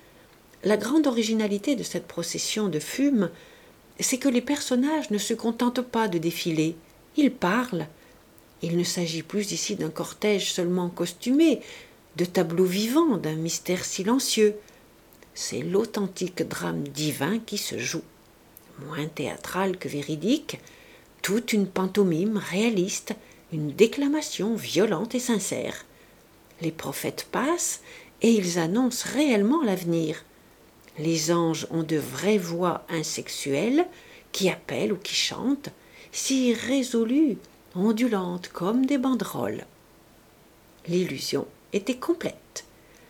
La grande originalité de cette procession de fume, c'est que les personnages ne se contentent pas de défiler, ils parlent. Il ne s'agit plus ici d'un cortège seulement costumé, de tableaux vivants, d'un mystère silencieux. C'est l'authentique drame divin qui se joue, moins théâtral que véridique, toute une pantomime réaliste, une déclamation violente et sincère. Les prophètes passent et ils annoncent réellement l'avenir. Les anges ont de vraies voix insexuelles qui appellent ou qui chantent, si résolues, ondulantes comme des banderoles. L'illusion était complète.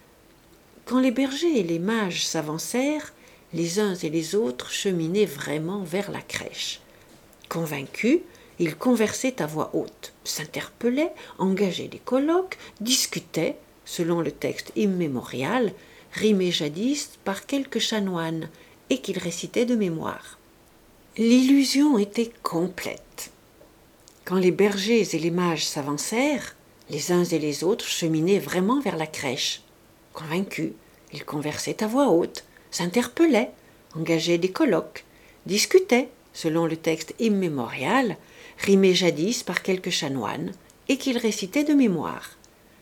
Quand les bergers et les mages s'avancèrent, les uns et les autres cheminaient vraiment vers la crèche. Convaincus, ils conversaient à voix haute, s'interpellaient, engageaient des colloques, discutaient, selon le texte immémorial, rimé jadis par quelques chanoines et qu'ils récitaient de mémoire. L'illusion était complète. Quand les bergers et les mages s'avancèrent, les uns et les autres cheminaient vraiment vers la crèche. Convaincus, ils conversaient à voix haute, s'interpellaient, engageaient des colloques, discutaient, selon le texte immémorial, rimé jadis par quelques chanoines, et qu'ils récitaient de mémoire.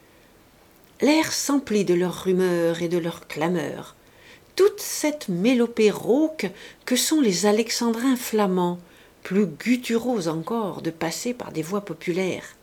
L'air s'emplit de leurs rumeurs et de leurs clameurs, toute cette mélopée rauque que sont les alexandrins flamands, plus gutturaux encore de passer par des voix populaires.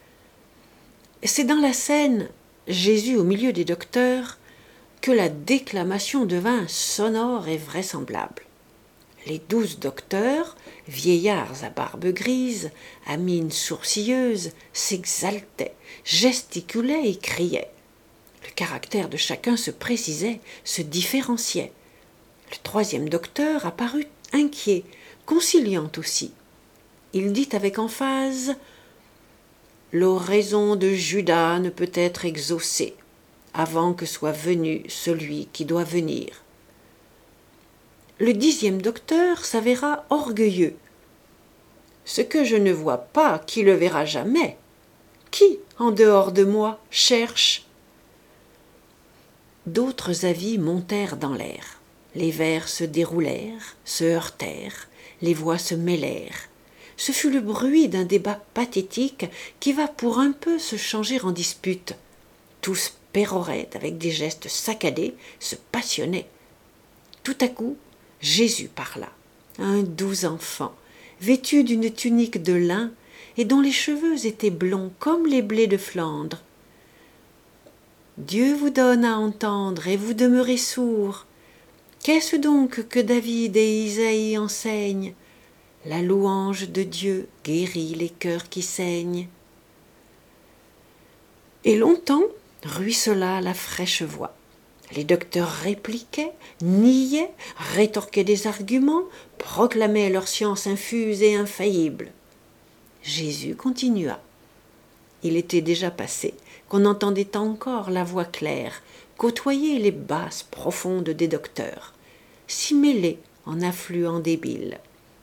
C'est dans la scène « Jésus au milieu des docteurs » que la déclamation devint sonore et vraisemblable. Les douze docteurs, vieillards à barbe grise, à mine sourcilleuse, s'exaltaient, gesticulaient et criaient. Le caractère de chacun se précisait, se différenciait. Le troisième docteur apparut inquiet, conciliant aussi. Il dit avec emphase « L'oraison de Judas ne peut être exaucée avant que soit venu celui qui doit venir. » Le dixième docteur s'avéra orgueilleux. « Ce que je ne vois pas, qui le verra jamais? Qui, en dehors de moi, cherche ?» D'autres avis montèrent dans l'air. Les vers se déroulèrent, se heurtèrent, les voix se mêlèrent. Ce fut le bruit d'un débat pathétique qui va pour un peu se changer en dispute. Tous péroraient avec des gestes saccadés, se passionnaient. Tout à coup, Jésus parla, un doux enfant, vêtu d'une tunique de lin et dont les cheveux étaient blonds comme les blés de Flandre. « Dieu vous donne à entendre et vous demeurez sourds. Qu'est-ce donc que David et Isaïe enseignent? La louange de Dieu guérit les cœurs qui saignent. » Et longtemps ruissela la fraîche voix. Les docteurs répliquaient, niaient, rétorquaient des arguments, proclamaient leur science infuse et infaillible. Jésus continua. Il était déjà passé, qu'on entendait encore la voix claire, côtoyer les basses profondes des docteurs, s'y mêler en affluents débiles.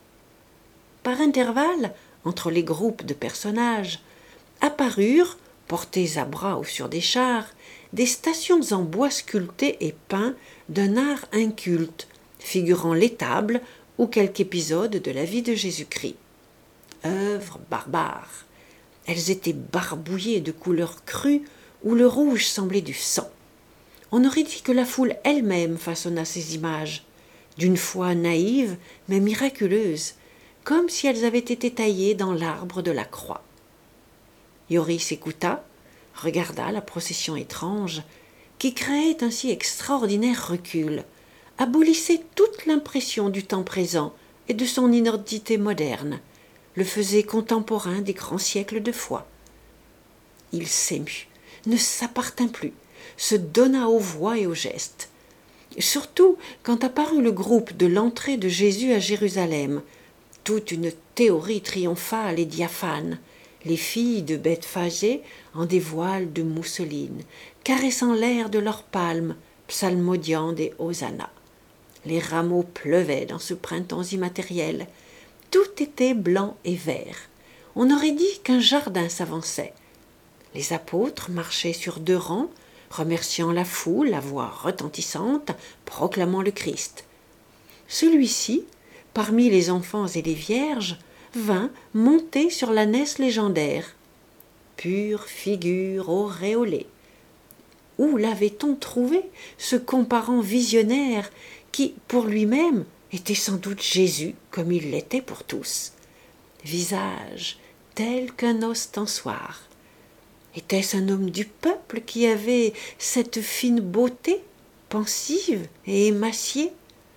Par intervalles, entre les groupes de personnages, apparurent, portés à bras ou sur des chars, des stations en bois sculptés et peints d'un art inculte, figurant l'étable ou quelque épisode de la vie de Jésus-Christ. Œuvres barbares. Elles étaient barbouillées de couleurs crues où le rouge semblait du sang. On aurait dit que la foule elle-même façonna ces images, d'une foi naïve mais miraculeuse, comme si elles avaient été taillées dans l'arbre de la croix. Yoris écouta, regarda la procession étrange, qui créait un si extraordinaire recul, abolissait toute l'impression du temps présent et de son inordité moderne, le faisait contemporain des grands siècles de foi. Il s'émut, ne s'appartint plus, se donna aux voix et aux gestes. Surtout quand apparut le groupe de l'entrée de Jésus à Jérusalem, toute une théorie triomphale et diaphane, les filles de Bethphagée en des voiles de mousseline, caressant l'air de leurs palmes, psalmodiant des hosannas. Les rameaux pleuvaient dans ce printemps immatériel. Tout était blanc et vert. On aurait dit qu'un jardin s'avançait. Les apôtres marchaient sur deux rangs, remerciant la foule à voix retentissante, proclamant le Christ. Celui-ci, parmi les enfants et les vierges, vint monter sur l'ânesse légendaire. Pure figure auréolée. Où l'avait-on trouvé, ce comparant visionnaire qui, pour lui-même, était sans doute Jésus, comme il l'était pour tous? Visage tel qu'un ostensoir. Était-ce un homme du peuple qui avait cette fine beauté, pensive et émaciée?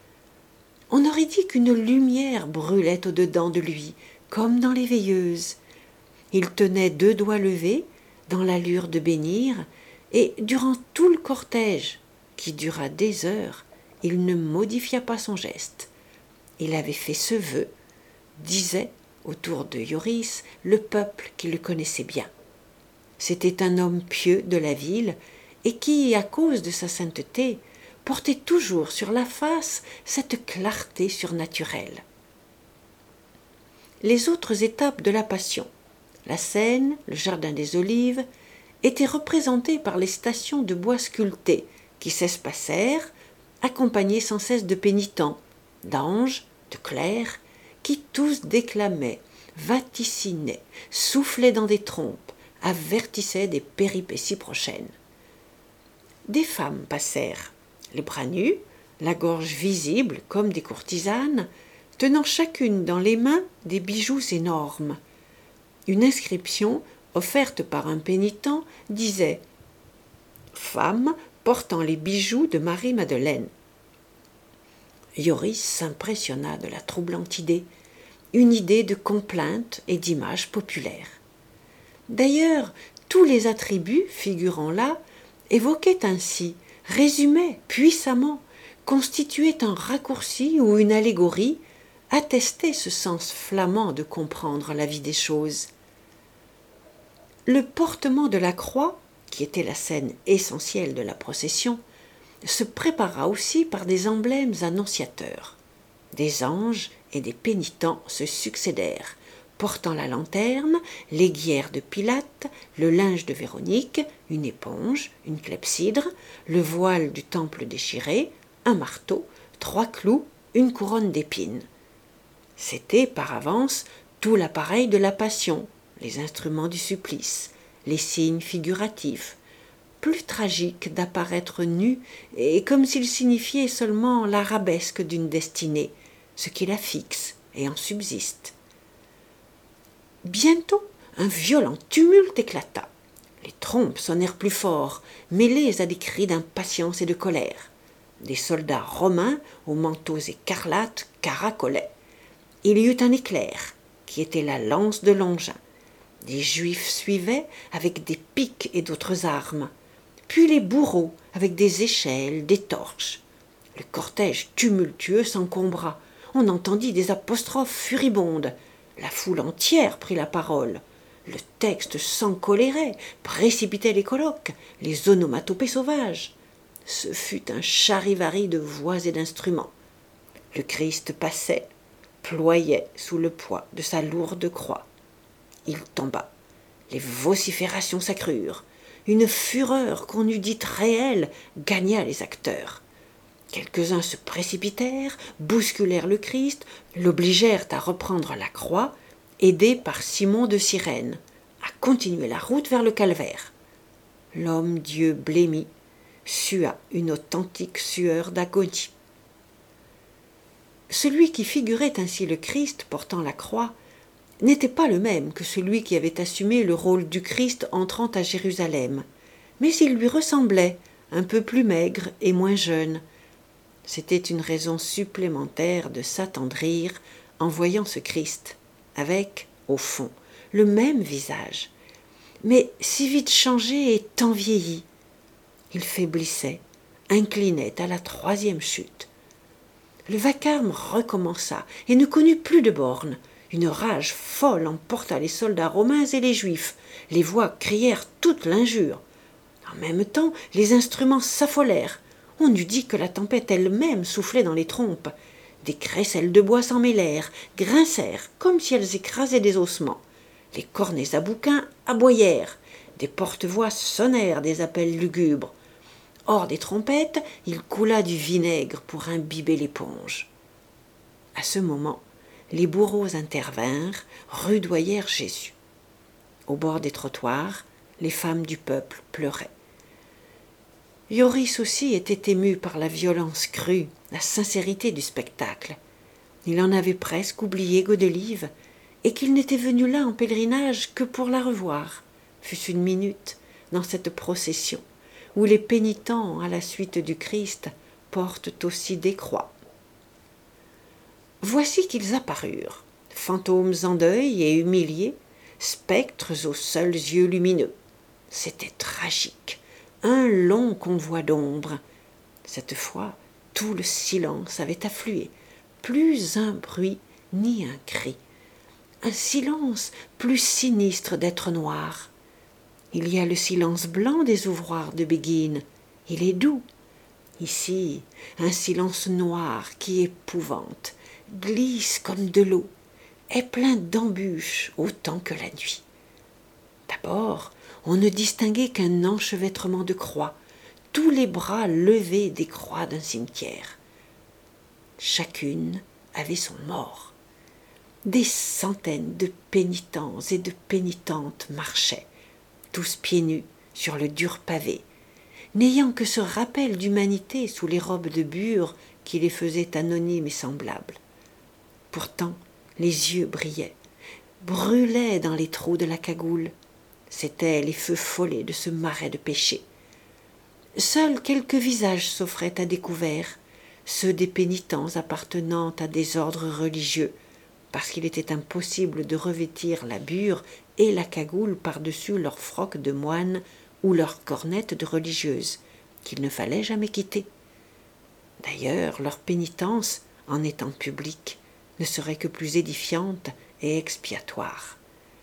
On aurait dit qu'une lumière brûlait au-dedans de lui, comme dans les veilleuses. Il tenait deux doigts levés, dans l'allure de bénir, et durant tout le cortège, qui dura des heures, il ne modifia pas son geste. Il avait fait ce vœu, disait, autour de Yoris, le peuple qui le connaissait bien. C'était un homme pieux de la ville, et qui, à cause de sa sainteté, portait toujours sur la face cette clarté surnaturelle. Les autres étapes de la Passion, la Seine, le Jardin des Olives, étaient représentées par les stations de bois sculptés qui s'espacèrent, accompagnés sans cesse de pénitents, d'anges, de clercs, qui tous déclamaient, vaticinaient, soufflaient dans des trompes, avertissaient des péripéties prochaines. Des femmes passèrent, les bras nus, la gorge visible comme des courtisanes, tenant chacune dans les mains des bijoux énormes. Une inscription, offerte par un pénitent, disait « Femme portant les bijoux de Marie-Madeleine ». Yoris s'impressionna de la troublante idée, une idée de complainte et d'image populaire. D'ailleurs, tous les attributs figurant là évoquaient ainsi, résumaient puissamment constituait un raccourci ou une allégorie, attestait ce sens flamand de comprendre la vie des choses. Le portement de la croix, qui était la scène essentielle de la procession, se prépara aussi par des emblèmes annonciateurs. Des anges et des pénitents se succédèrent, portant la lanterne, l'aiguière de Pilate, le linge de Véronique, une éponge, une clepsydre, le voile du temple déchiré, un marteau, trois clous, une couronne d'épines. C'était, par avance, tout l'appareil de la passion, les instruments du supplice, les signes figuratifs, plus tragique d'apparaître nu et comme s'il signifiait seulement l'arabesque d'une destinée, ce qui la fixe et en subsiste. Bientôt, un violent tumulte éclata. Les trompes sonnèrent plus fort, mêlées à des cris d'impatience et de colère. Des soldats romains aux manteaux écarlates caracolaient. Il y eut un éclair, qui était la lance de Longin. Des Juifs suivaient avec des pics et d'autres armes. Puis les bourreaux avec des échelles, des torches. Le cortège tumultueux s'encombra. On entendit des apostrophes furibondes. La foule entière prit la parole. Le texte s'encolérait, précipitait les colloques, les onomatopées sauvages. Ce fut un charivari de voix et d'instruments. Le Christ passait, ployait sous le poids de sa lourde croix. Il tomba. Les vociférations s'accrurent. Une fureur qu'on eût dite réelle gagna les acteurs. Quelques-uns se précipitèrent, bousculèrent le Christ, l'obligèrent à reprendre la croix, aidé par Simon de Cyrène, à continuer la route vers le calvaire. L'homme-dieu blêmi sua une authentique sueur d'agonie. Celui qui figurait ainsi le Christ portant la croix n'était pas le même que celui qui avait assumé le rôle du Christ entrant à Jérusalem, mais il lui ressemblait, un peu plus maigre et moins jeune. C'était une raison supplémentaire de s'attendrir en voyant ce Christ, avec, au fond, le même visage, mais si vite changé et tant vieilli. Il faiblissait, inclinait à la troisième chute. Le vacarme recommença et ne connut plus de bornes. Une rage folle emporta les soldats romains et les juifs. Les voix crièrent toute l'injure. En même temps, les instruments s'affolèrent. On eût dit que la tempête elle-même soufflait dans les trompes. Des crécelles de bois s'en mêlèrent, grincèrent comme si elles écrasaient des ossements. Les cornets à bouquins aboyèrent. Des porte-voix sonnèrent des appels lugubres. Hors des trompettes, il coula du vinaigre pour imbiber l'éponge. À ce moment, les bourreaux intervinrent, rudoyèrent Jésus. Au bord des trottoirs, les femmes du peuple pleuraient. Ioris aussi était ému par la violence crue, la sincérité du spectacle. Il en avait presque oublié Godelive, et qu'il n'était venu là en pèlerinage que pour la revoir, fût-ce une minute, dans cette procession, où les pénitents, à la suite du Christ, portent aussi des croix. Voici qu'ils apparurent, fantômes en deuil et humiliés, spectres aux seuls yeux lumineux. C'était tragique, un long convoi d'ombre. Cette fois, tout le silence avait afflué, plus un bruit ni un cri. Un silence plus sinistre d'être noir. Il y a le silence blanc des ouvroirs de Béguine, il est doux. Ici, un silence noir qui épouvante, glisse comme de l'eau, est plein d'embûches autant que la nuit. D'abord, on ne distinguait qu'un enchevêtrement de croix, tous les bras levés des croix d'un cimetière. Chacune avait son mort. Des centaines de pénitents et de pénitentes marchaient, tous pieds nus, sur le dur pavé, n'ayant que ce rappel d'humanité sous les robes de bure qui les faisait anonymes et semblables. Pourtant, les yeux brillaient, brûlaient dans les trous de la cagoule. C'étaient les feux follets de ce marais de péché. Seuls quelques visages s'offraient à découvert, ceux des pénitents appartenant à des ordres religieux, parce qu'il était impossible de revêtir la bure et la cagoule par-dessus leur froc de moine ou leur cornette de religieuse, qu'il ne fallait jamais quitter. D'ailleurs, leur pénitence, en étant publique, ne serait que plus édifiante et expiatoire.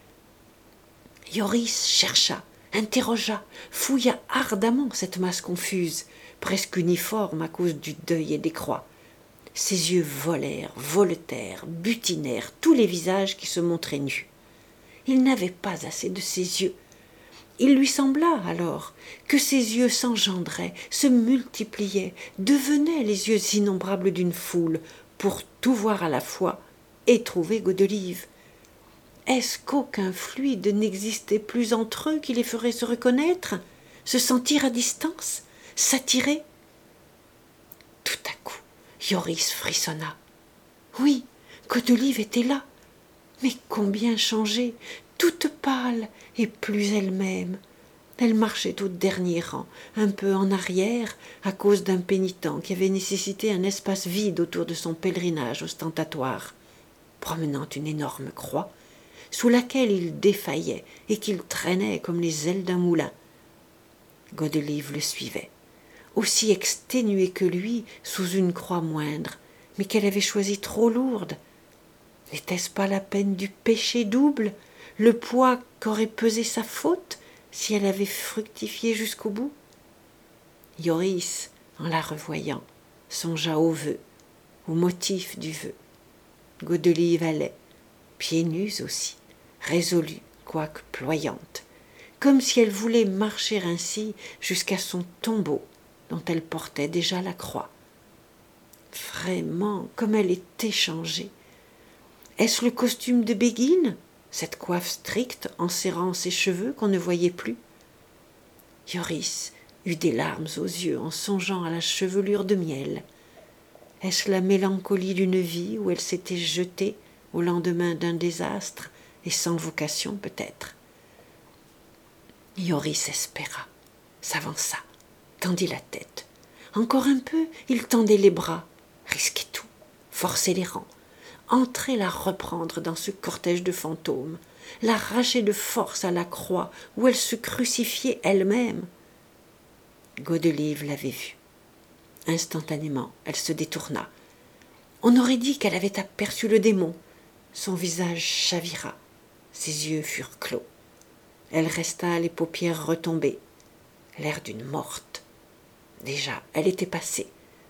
Yoris chercha, interrogea, fouilla ardemment cette masse confuse, presque uniforme à cause du deuil et des croix. Ses yeux volèrent, voletèrent, butinèrent tous les visages qui se montraient nus. Il n'avait pas assez de ses yeux. Il lui sembla alors que ses yeux s'engendraient, se multipliaient, devenaient les yeux innombrables d'une foule, pour tout voir à la fois et trouver Godelieve. Est-ce qu'aucun fluide n'existait plus entre eux qui les ferait se reconnaître, se sentir à distance, s'attirer? Tout à coup, Yoris frissonna. Oui, Godelieve était là, mais combien changée, toute pâle et plus elle-même. Elle marchait au dernier rang, un peu en arrière, à cause d'un pénitent qui avait nécessité un espace vide autour de son pèlerinage ostentatoire, promenant une énorme croix, sous laquelle il défaillait et qu'il traînait comme les ailes d'un moulin. Godelieve le suivait, aussi exténuée que lui sous une croix moindre, mais qu'elle avait choisie trop lourde. N'était-ce pas la peine du péché double, le poids qu'aurait pesé sa faute si elle avait fructifié jusqu'au bout? Yoris, en la revoyant, songea au vœu, au motif du vœu. Godelieve allait, pieds nus aussi, résolue, quoique ployante, comme si elle voulait marcher ainsi jusqu'à son tombeau, dont elle portait déjà la croix. Vraiment, comme elle était changée! Est-ce le costume de Béguine, cette coiffe stricte enserrant ses cheveux qu'on ne voyait plus? Yoris eut des larmes aux yeux en songeant à la chevelure de miel. Est-ce la mélancolie d'une vie où elle s'était jetée au lendemain d'un désastre et sans vocation peut-être? Yoris espéra, s'avança, tendit la tête. Encore un peu, il tendait les bras, risquait tout, forçait les rangs, entrer la reprendre dans ce cortège de fantômes, l'arracher de force à la croix où elle se crucifiait elle-même. Godelieve l'avait vue. Instantanément, elle se détourna. On aurait dit qu'elle avait aperçu le démon. Son visage chavira, ses yeux furent clos. Elle resta les paupières retombées, l'air d'une morte. Déjà, elle était passée.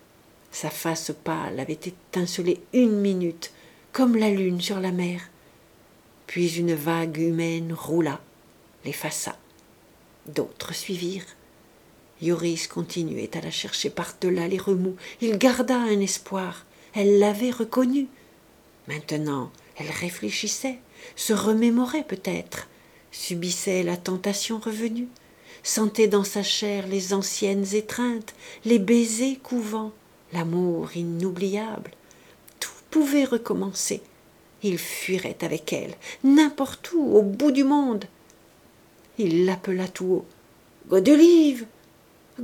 Sa face pâle avait étincelé une minute, comme la lune sur la mer. Puis une vague humaine roula, l'effaça. D'autres suivirent. Yoris continuait à la chercher par-delà les remous. Il garda un espoir. Elle l'avait reconnue. Maintenant, elle réfléchissait, se remémorait peut-être, subissait la tentation revenue, sentait dans sa chair les anciennes étreintes, les baisers couvants, l'amour inoubliable. Tout pouvait recommencer. Il fuirait avec elle, n'importe où, au bout du monde. Il l'appela tout haut. « Godelieve ! Godelieve !»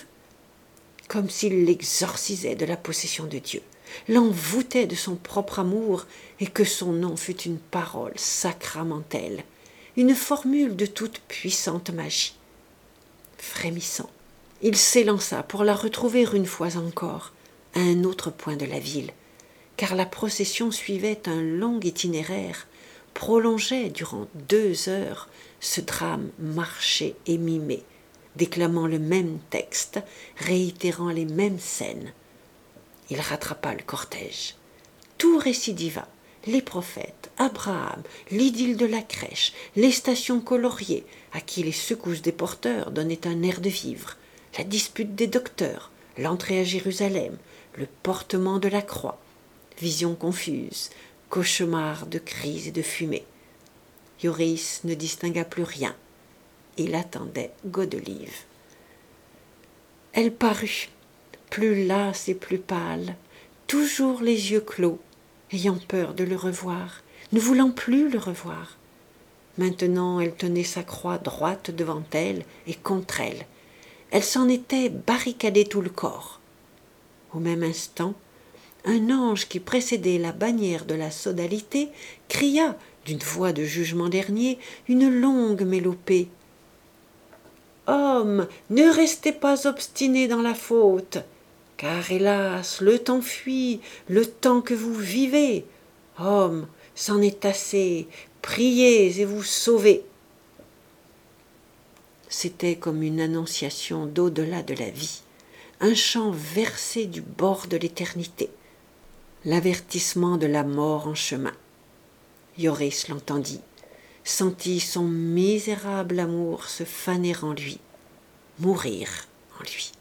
Comme s'il l'exorcisait de la possession de Dieu, l'envoûtait de son propre amour et que son nom fût une parole sacramentelle, une formule de toute puissante magie. Frémissant, il s'élança pour la retrouver une fois encore, à un autre point de la ville, car la procession suivait un long itinéraire, prolongeait durant deux heures ce drame marché et mimé, déclamant le même texte, réitérant les mêmes scènes. Il rattrapa le cortège. Tout récidiva. Les prophètes, Abraham, l'idylle de la crèche, les stations coloriées, à qui les secousses des porteurs donnaient un air de vivre, la dispute des docteurs, l'entrée à Jérusalem, le portement de la croix, visions confuses, cauchemars de cris et de fumée. Yoris ne distingua plus rien. Il attendait Godelieve. Elle parut, plus lasse et plus pâle, toujours les yeux clos, ayant peur de le revoir, ne voulant plus le revoir. Maintenant elle tenait sa croix droite devant elle et contre elle. Elle s'en était barricadée tout le corps. Au même instant, un ange qui précédait la bannière de la sodalité cria, d'une voix de jugement dernier, une longue mélopée. « Homme, ne restez pas obstiné dans la faute. car hélas, le temps fuit, le temps que vous vivez. Hommes, c'en est assez, priez et vous sauvez. » C'était comme une annonciation d'au-delà de la vie, un chant versé du bord de l'éternité, l'avertissement de la mort en chemin. Joris l'entendit, sentit son misérable amour se faner en lui, mourir en lui.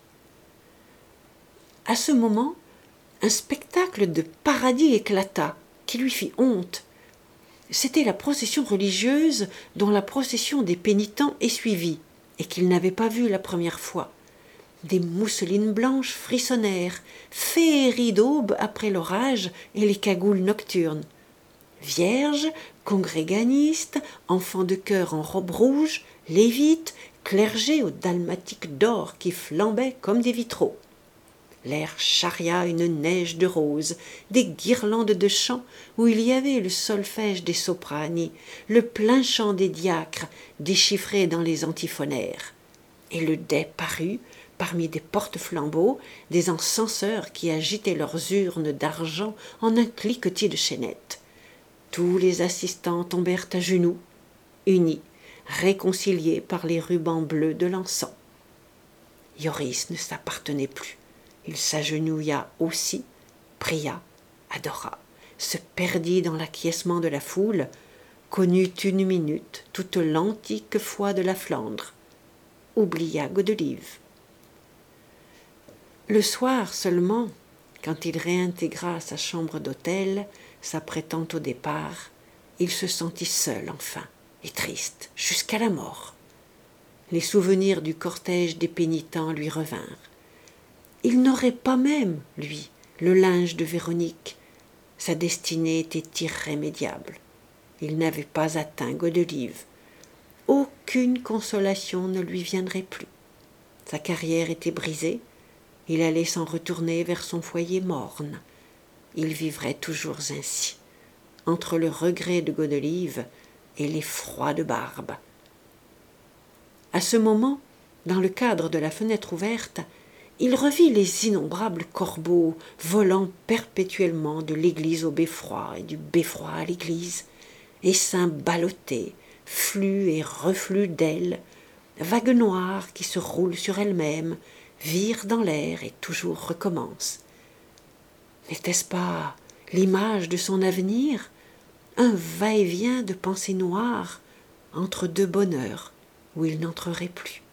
À ce moment, un spectacle de paradis éclata, qui lui fit honte. C'était la procession religieuse dont la procession des pénitents est suivie, et qu'il n'avait pas vue la première fois. Des mousselines blanches frissonnèrent, féeries d'aube après l'orage et les cagoules nocturnes. Vierges, congréganistes, enfants de chœur en robe rouge, lévites, clergés aux dalmatiques d'or qui flambaient comme des vitraux. L'air charria une neige de roses, des guirlandes de chants où il y avait le solfège des soprani, le plein chant des diacres déchiffré dans les antiphonaires. Et le dais parut, parmi des porte-flambeaux, des encenseurs qui agitaient leurs urnes d'argent en un cliquetis de chaînettes. Tous les assistants tombèrent à genoux, unis, réconciliés par les rubans bleus de l'encens. Joris ne s'appartenait plus. Il s'agenouilla aussi, pria, adora, se perdit dans l'acquiescement de la foule, connut une minute toute l'antique foi de la Flandre, oublia Godelieve. Le soir seulement, quand il réintégra sa chambre d'hôtel, s'apprêtant au départ, il se sentit seul enfin, et triste, jusqu'à la mort. Les souvenirs du cortège des pénitents lui revinrent. Il n'aurait pas même, lui, le linge de Véronique. Sa destinée était irrémédiable. Il n'avait pas atteint Godelieve. Aucune consolation ne lui viendrait plus. Sa carrière était brisée. Il allait s'en retourner vers son foyer morne. Il vivrait toujours ainsi, entre le regret de Godelieve et l'effroi de Barbe. À ce moment, dans le cadre de la fenêtre ouverte, il revit les innombrables corbeaux volant perpétuellement de l'église au beffroi et du beffroi à l'église, essaims ballottés, flux et reflux d'ailes, vagues noires qui se roulent sur elles-mêmes, virent dans l'air et toujours recommencent. N'était-ce pas l'image de son avenir, un va-et-vient de pensées noires entre deux bonheurs où il n'entrerait plus?